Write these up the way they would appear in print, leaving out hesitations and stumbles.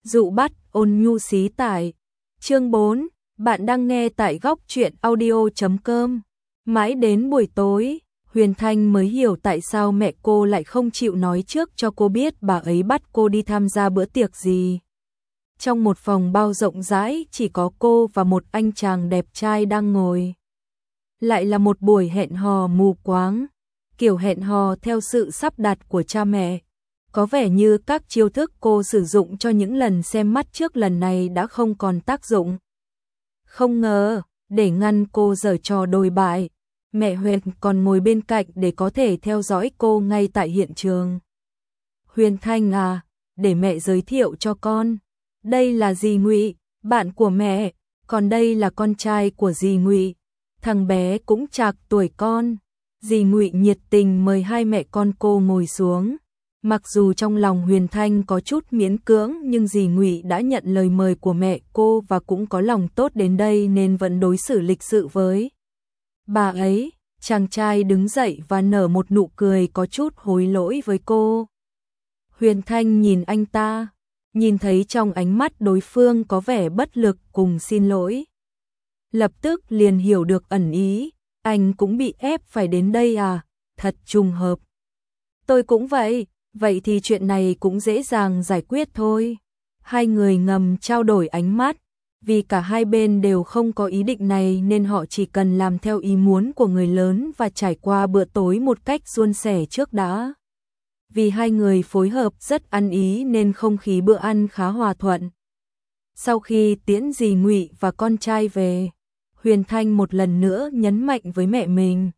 Dụ bắt ôn nhu xí tải. Chương 4, bạn đang nghe tại góc truyện audio.com. Mãi đến buổi tối, Huyền Thanh mới hiểu tại sao mẹ cô lại không chịu nói trước cho cô biết bà ấy bắt cô đi tham gia bữa tiệc gì. Trong một phòng bao rộng rãi chỉ có cô và một anh chàng đẹp trai đang ngồi. Lại là một buổi hẹn hò mù quáng, kiểu hẹn hò theo sự sắp đặt của cha mẹ. Có vẻ như các chiêu thức cô sử dụng cho những lần xem mắt trước lần này đã không còn tác dụng. Không ngờ, để ngăn cô giở trò đồi bại, mẹ Huyền còn ngồi bên cạnh để có thể theo dõi cô ngay tại hiện trường. Huyền Thanh à, để mẹ giới thiệu cho con. Đây là dì Ngụy, bạn của mẹ, còn đây là con trai của dì Ngụy. Thằng bé cũng trạc tuổi con. Dì Ngụy nhiệt tình mời hai mẹ con cô ngồi xuống. Mặc dù trong lòng Huyền Thanh có chút miễn cưỡng nhưng dì Ngụy đã nhận lời mời của mẹ cô và cũng có lòng tốt đến đây nên vẫn đối xử lịch sự với bà ấy. Chàng trai đứng dậy và nở một nụ cười có chút hối lỗi với cô. Huyền Thanh nhìn anh ta, nhìn thấy trong ánh mắt đối phương có vẻ bất lực cùng xin lỗi. Lập tức liền hiểu được ẩn ý, anh cũng bị ép phải đến đây à, thật trùng hợp. Tôi cũng vậy. Vậy thì chuyện này cũng dễ dàng giải quyết thôi. Hai người ngầm trao đổi ánh mắt, vì cả hai bên đều không có ý định này nên họ chỉ cần làm theo ý muốn của người lớn và trải qua bữa tối một cách suôn sẻ trước đã. Vì hai người phối hợp rất ăn ý nên không khí bữa ăn khá hòa thuận. Sau khi tiễn dì Ngụy và con trai về, Huyền Thanh một lần nữa nhấn mạnh với mẹ mình.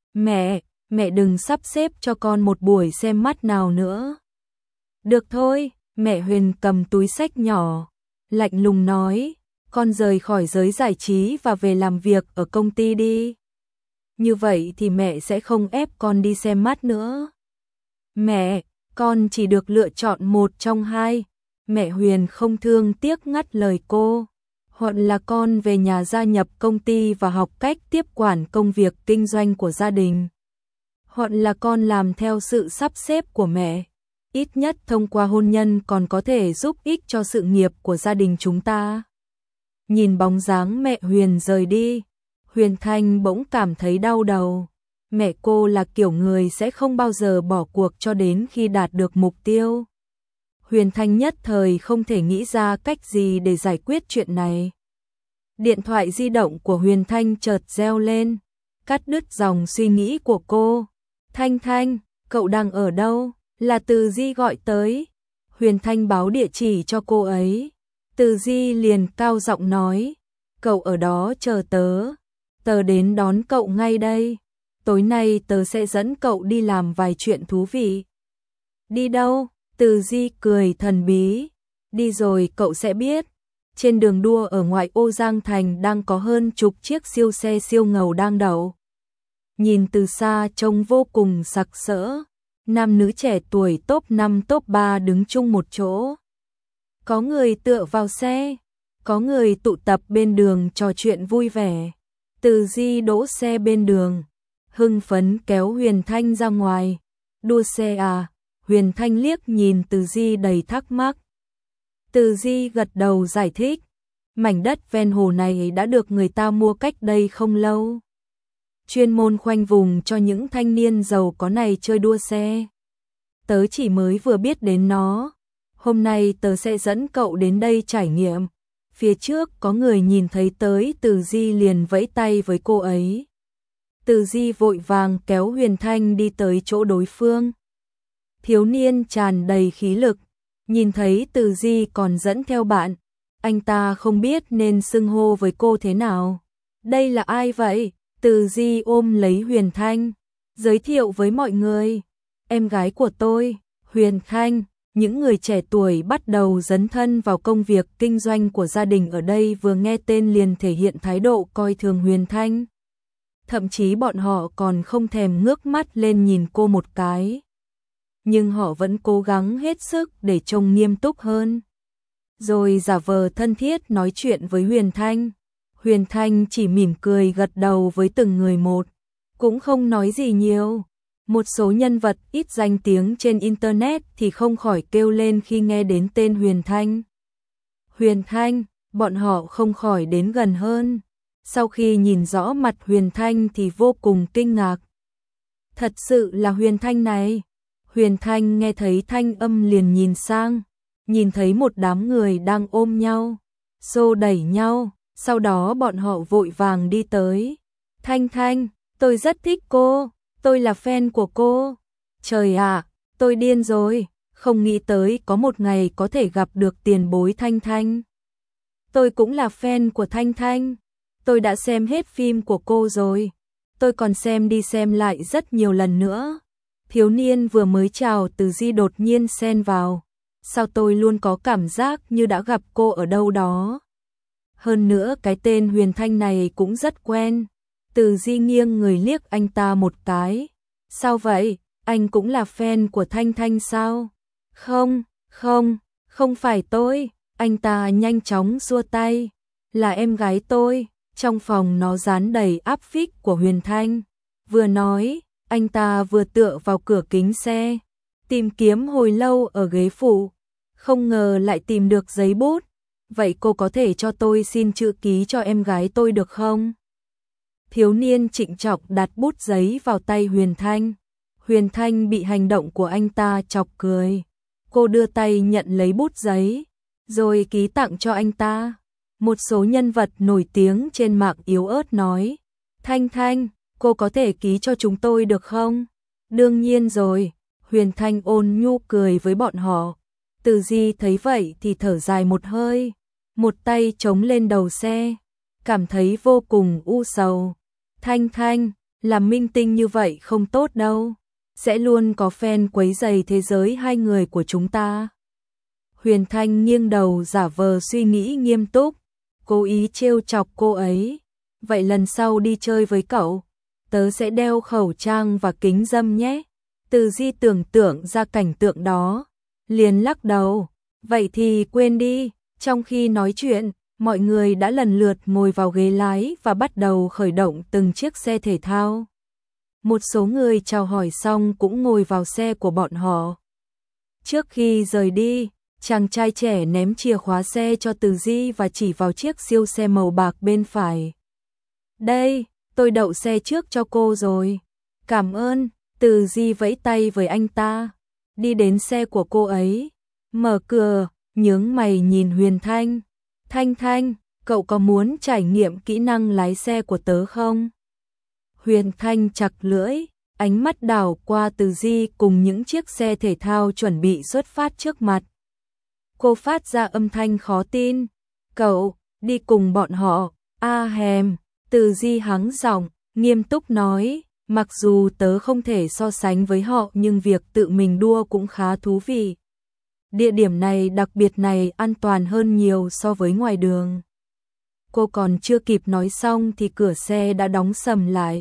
Mẹ đừng sắp xếp cho con một buổi xem mắt nào nữa. Được thôi, mẹ Huyền cầm túi xách nhỏ, lạnh lùng nói, con rời khỏi giới giải trí và về làm việc ở công ty đi. Như vậy thì mẹ sẽ không ép con đi xem mắt nữa. Mẹ, con chỉ được lựa chọn một trong hai. Mẹ Huyền không thương tiếc ngắt lời cô. Hoặc là con về nhà gia nhập công ty và học cách tiếp quản công việc kinh doanh của gia đình. Hoặc là con làm theo sự sắp xếp của mẹ. Ít nhất thông qua hôn nhân còn có thể giúp ích cho sự nghiệp của gia đình chúng ta. Nhìn bóng dáng mẹ Huyền rời đi, Huyền Thanh bỗng cảm thấy đau đầu. Mẹ cô là kiểu người sẽ không bao giờ bỏ cuộc cho đến khi đạt được mục tiêu. Huyền Thanh nhất thời không thể nghĩ ra cách gì để giải quyết chuyện này. Điện thoại di động của Huyền Thanh chợt reo lên, cắt đứt dòng suy nghĩ của cô. Thanh, cậu đang ở đâu? Là Từ Di gọi tới. Huyền Thanh báo địa chỉ cho cô ấy. Từ Di liền cao giọng nói, cậu ở đó chờ tớ đến đón cậu ngay đây. Tối nay tớ sẽ dẫn cậu đi làm vài chuyện thú vị. Đi đâu? Từ Di cười thần bí. Đi rồi cậu sẽ biết. Trên đường đua ở ngoại ô Giang Thành đang có hơn chục chiếc siêu xe siêu ngầu đang đậu. Nhìn từ xa trông vô cùng sặc sỡ. Nam nữ trẻ tuổi top 5 top 3 đứng chung một chỗ. Có người tựa vào xe, có người tụ tập bên đường trò chuyện vui vẻ. Từ Di đỗ xe bên đường, hưng phấn kéo Huyền Thanh ra ngoài. Đua xe à? Huyền Thanh liếc nhìn Từ Di đầy thắc mắc. Từ Di gật đầu giải thích, mảnh đất ven hồ này đã được người ta mua cách đây không lâu. Chuyên môn khoanh vùng cho những thanh niên giàu có này chơi đua xe. Tớ chỉ mới vừa biết đến nó. Hôm nay tớ sẽ dẫn cậu đến đây trải nghiệm. Phía trước có người nhìn thấy tới Từ Di liền vẫy tay với cô ấy. Từ Di vội vàng kéo Huyền Thanh đi tới chỗ đối phương. Thiếu niên tràn đầy khí lực. Nhìn thấy Từ Di còn dẫn theo bạn. Anh ta không biết nên xưng hô với cô thế nào. Đây là ai vậy? Từ Di ôm lấy Huyền Thanh, giới thiệu với mọi người. Em gái của tôi, Huyền Thanh. Những người trẻ tuổi bắt đầu dấn thân vào công việc kinh doanh của gia đình ở đây vừa nghe tên liền thể hiện thái độ coi thường Huyền Thanh. Thậm chí bọn họ còn không thèm ngước mắt lên nhìn cô một cái. Nhưng họ vẫn cố gắng hết sức để trông nghiêm túc hơn. Rồi giả vờ thân thiết nói chuyện với Huyền Thanh. Huyền Thanh chỉ mỉm cười gật đầu với từng người một, cũng không nói gì nhiều. Một số nhân vật ít danh tiếng trên Internet thì không khỏi kêu lên khi nghe đến tên Huyền Thanh. Huyền Thanh, bọn họ không khỏi đến gần hơn. Sau khi nhìn rõ mặt Huyền Thanh thì vô cùng kinh ngạc. Thật sự là Huyền Thanh này. Huyền Thanh nghe thấy thanh âm liền nhìn sang, nhìn thấy một đám người đang ôm nhau, xô đẩy nhau, sau đó bọn họ vội vàng đi tới. Thanh Thanh, tôi rất thích cô, tôi là fan của cô. Trời ạ, tôi điên rồi, không nghĩ tới có một ngày có thể gặp được tiền bối Thanh Thanh. Tôi cũng là fan của Thanh Thanh, tôi đã xem hết phim của cô rồi, tôi còn xem đi xem lại rất nhiều lần nữa. Thiếu niên vừa mới chào Từ Di đột nhiên xen vào. Sao tôi luôn có cảm giác như đã gặp cô ở đâu đó. Hơn nữa cái tên Huyền Thanh này cũng rất quen. Từ Di nghiêng người liếc anh ta một cái. Sao vậy? Anh cũng là fan của Thanh Thanh sao? Không, không phải tôi. Anh ta nhanh chóng xua tay. Là em gái tôi. Trong phòng nó dán đầy áp phích của Huyền Thanh. Vừa nói, anh ta vừa tựa vào cửa kính xe, tìm kiếm hồi lâu ở ghế phụ, không ngờ lại tìm được giấy bút. Vậy cô có thể cho tôi xin chữ ký cho em gái tôi được không? Thiếu niên trịnh trọng đặt bút giấy vào tay Huyền Thanh. Huyền Thanh bị hành động của anh ta chọc cười. Cô đưa tay nhận lấy bút giấy, rồi ký tặng cho anh ta. Một số nhân vật nổi tiếng trên mạng yếu ớt nói, Thanh Thanh, cô có thể ký cho chúng tôi được không? Đương nhiên rồi, Huyền Thanh ôn nhu cười với bọn họ. Từ Di thấy vậy thì thở dài một hơi, một tay chống lên đầu xe, cảm thấy vô cùng u sầu. Thanh Thanh, làm minh tinh như vậy không tốt đâu, sẽ luôn có fan quấy rầy thế giới hai người của chúng ta. Huyền Thanh nghiêng đầu giả vờ suy nghĩ nghiêm túc, cố ý trêu chọc cô ấy. Vậy lần sau đi chơi với cậu, tớ sẽ đeo khẩu trang và kính râm nhé. Từ Di tưởng tượng ra cảnh tượng đó, liền lắc đầu. Vậy thì quên đi. Trong khi nói chuyện, mọi người đã lần lượt ngồi vào ghế lái và bắt đầu khởi động từng chiếc xe thể thao. Một số người chào hỏi xong cũng ngồi vào xe của bọn họ. Trước khi rời đi, chàng trai trẻ ném chìa khóa xe cho Từ Di và chỉ vào chiếc siêu xe màu bạc bên phải. Đây, tôi đậu xe trước cho cô rồi. Cảm ơn. Từ Di vẫy tay với anh ta, đi đến xe của cô ấy, mở cửa, nhướng mày nhìn Huyền Thanh. Thanh Thanh, cậu có muốn trải nghiệm kỹ năng lái xe của tớ không? Huyền Thanh chặt lưỡi, ánh mắt đảo qua Từ Di cùng những chiếc xe thể thao chuẩn bị xuất phát trước mặt. Cô phát ra âm thanh khó tin. Cậu, đi cùng bọn họ, hèm. Từ Di hắng giọng, nghiêm túc nói, mặc dù tớ không thể so sánh với họ nhưng việc tự mình đua cũng khá thú vị. Địa điểm này đặc biệt này an toàn hơn nhiều so với ngoài đường. Cô còn chưa kịp nói xong thì cửa xe đã đóng sầm lại.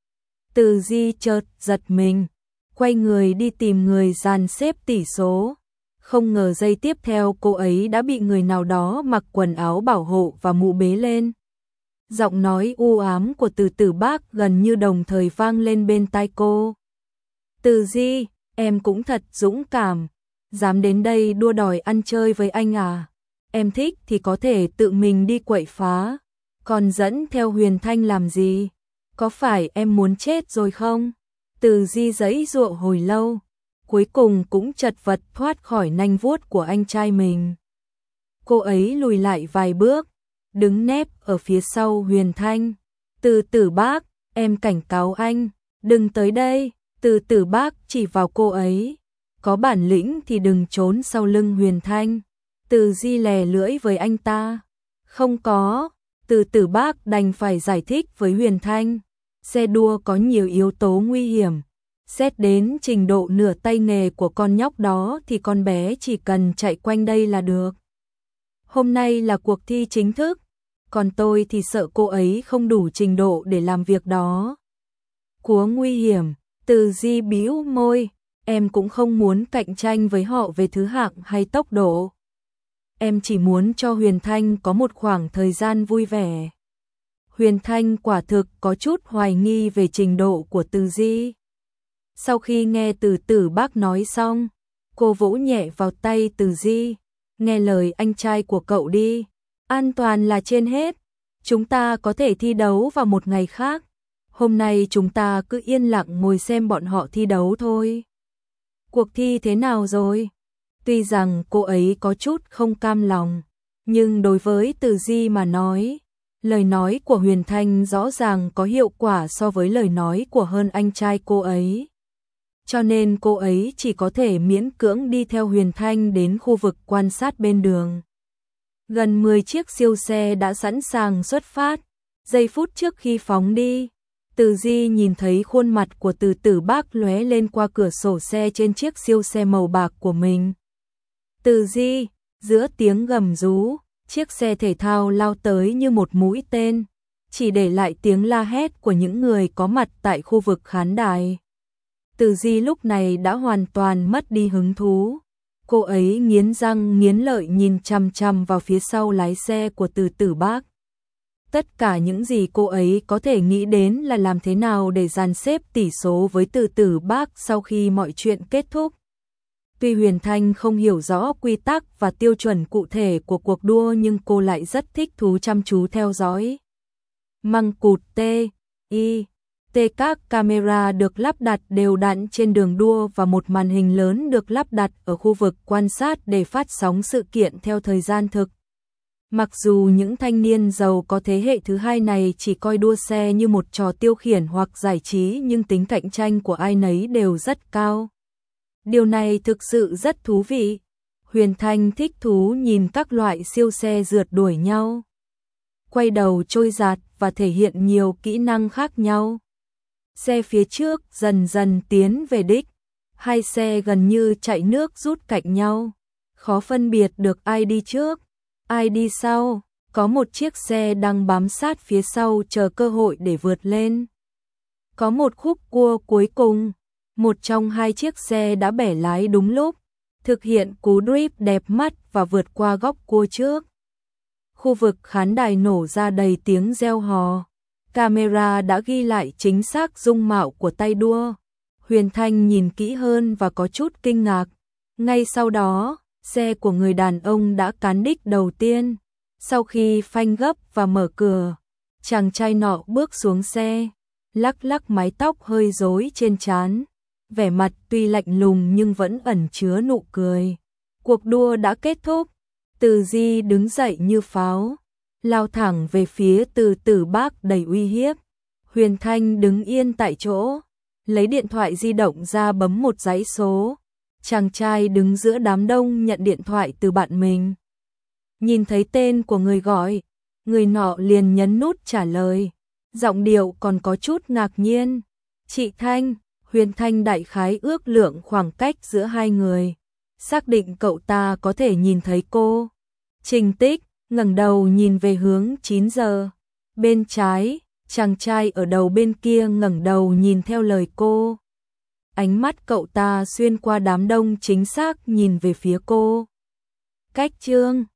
Từ Di chợt giật mình, quay người đi tìm người dàn xếp tỷ số. Không ngờ giây tiếp theo cô ấy đã bị người nào đó mặc quần áo bảo hộ và mũ bế lên. Giọng nói u ám của Từ Tử Bác gần như đồng thời vang lên bên tai cô. Từ Di, em cũng thật dũng cảm, dám đến đây đua đòi ăn chơi với anh à? Em thích thì có thể tự mình đi quậy phá, còn dẫn theo Huyền Thanh làm gì? Có phải em muốn chết rồi không? Từ Di giãy giụa hồi lâu, cuối cùng cũng chật vật thoát khỏi nanh vuốt của anh trai mình. Cô ấy lùi lại vài bước, đứng nép ở phía sau Huyền Thanh. Từ Tử Bác, em cảnh cáo anh, đừng tới đây. Từ Tử Bác chỉ vào cô ấy. Có bản lĩnh thì đừng trốn sau lưng Huyền Thanh. Từ Di lè lưỡi với anh ta. Không có. Từ Tử Bác đành phải giải thích với Huyền Thanh. Xe đua có nhiều yếu tố nguy hiểm. Xét đến trình độ nửa tay nghề của con nhóc đó thì con bé chỉ cần chạy quanh đây là được. Hôm nay là cuộc thi chính thức, còn tôi thì sợ cô ấy không đủ trình độ để làm việc đó. Quá nguy hiểm. Từ Di bĩu môi, em cũng không muốn cạnh tranh với họ về thứ hạng hay tốc độ. Em chỉ muốn cho Huyền Thanh có một khoảng thời gian vui vẻ. Huyền Thanh quả thực có chút hoài nghi về trình độ của Từ Di. Sau khi nghe Từ Tử Bác nói xong, cô vỗ nhẹ vào tay Từ Di. nghe lời anh trai của cậu đi, an toàn là trên hết, chúng ta có thể thi đấu vào một ngày khác, hôm nay chúng ta cứ yên lặng ngồi xem bọn họ thi đấu thôi. Cuộc thi thế nào rồi? Tuy rằng cô ấy có chút không cam lòng, nhưng đối với Từ Di mà nói, lời nói của Huyền Thanh rõ ràng có hiệu quả so với lời nói của hơn anh trai cô ấy. Cho nên cô ấy chỉ có thể miễn cưỡng đi theo Huyền Thanh đến khu vực quan sát bên đường. Gần 10 chiếc siêu xe đã sẵn sàng xuất phát, giây phút trước khi phóng đi. Từ Di nhìn thấy khuôn mặt của Từ Tử Bác lóe lên qua cửa sổ xe trên chiếc siêu xe màu bạc của mình. Từ Di, giữa tiếng gầm rú, chiếc xe thể thao lao tới như một mũi tên, chỉ để lại tiếng la hét của những người có mặt tại khu vực khán đài. Từ Di lúc này đã hoàn toàn mất đi hứng thú. Cô ấy nghiến răng nghiến lợi nhìn chằm chằm vào phía sau lái xe của Từ Tử Bác. Tất cả những gì cô ấy có thể nghĩ đến là làm thế nào để dàn xếp tỷ số với Từ Tử Bác sau khi mọi chuyện kết thúc. Tuy Huyền Thanh không hiểu rõ quy tắc và tiêu chuẩn cụ thể của cuộc đua nhưng cô lại rất thích thú chăm chú theo dõi. Măng cụt các camera được lắp đặt đều đặn trên đường đua và một màn hình lớn được lắp đặt ở khu vực quan sát để phát sóng sự kiện theo thời gian thực. Mặc dù những thanh niên giàu có thế hệ thứ hai này chỉ coi đua xe như một trò tiêu khiển hoặc giải trí nhưng tính cạnh tranh của ai nấy đều rất cao. Điều này thực sự rất thú vị. Huyền Thanh thích thú nhìn các loại siêu xe rượt đuổi nhau, quay đầu trôi giạt và thể hiện nhiều kỹ năng khác nhau. Xe phía trước dần dần tiến về đích, hai xe gần như chạy nước rút cạnh nhau, khó phân biệt được ai đi trước, ai đi sau, có một chiếc xe đang bám sát phía sau chờ cơ hội để vượt lên. Có một khúc cua cuối cùng, một trong hai chiếc xe đã bẻ lái đúng lúc, thực hiện cú drift đẹp mắt và vượt qua góc cua trước. Khu vực khán đài nổ ra đầy tiếng reo hò. Camera đã ghi lại chính xác dung mạo của tay đua. Huyền Thanh nhìn kỹ hơn và có chút kinh ngạc. Ngay sau đó, xe của người đàn ông đã cán đích đầu tiên. Sau khi phanh gấp và mở cửa, chàng trai nọ bước xuống xe, lắc lắc mái tóc hơi rối trên trán. Vẻ mặt tuy lạnh lùng nhưng vẫn ẩn chứa nụ cười. Cuộc đua đã kết thúc. Từ Di đứng dậy như pháo, lao thẳng về phía Từ Tử Bác đầy uy hiếp. Huyền Thanh đứng yên tại chỗ, lấy điện thoại di động ra bấm một dãy số. Chàng trai đứng giữa đám đông nhận điện thoại từ bạn mình. Nhìn thấy tên của người gọi, người nọ liền nhấn nút trả lời. Giọng điệu còn có chút ngạc nhiên. Chị Thanh. Huyền Thanh đại khái ước lượng khoảng cách giữa hai người, xác định cậu ta có thể nhìn thấy cô. Trình Tích ngẩng đầu nhìn về hướng 9 giờ. Bên trái, chàng trai ở đầu bên kia ngẩng đầu nhìn theo lời cô. Ánh mắt cậu ta xuyên qua đám đông chính xác nhìn về phía cô. Cách chương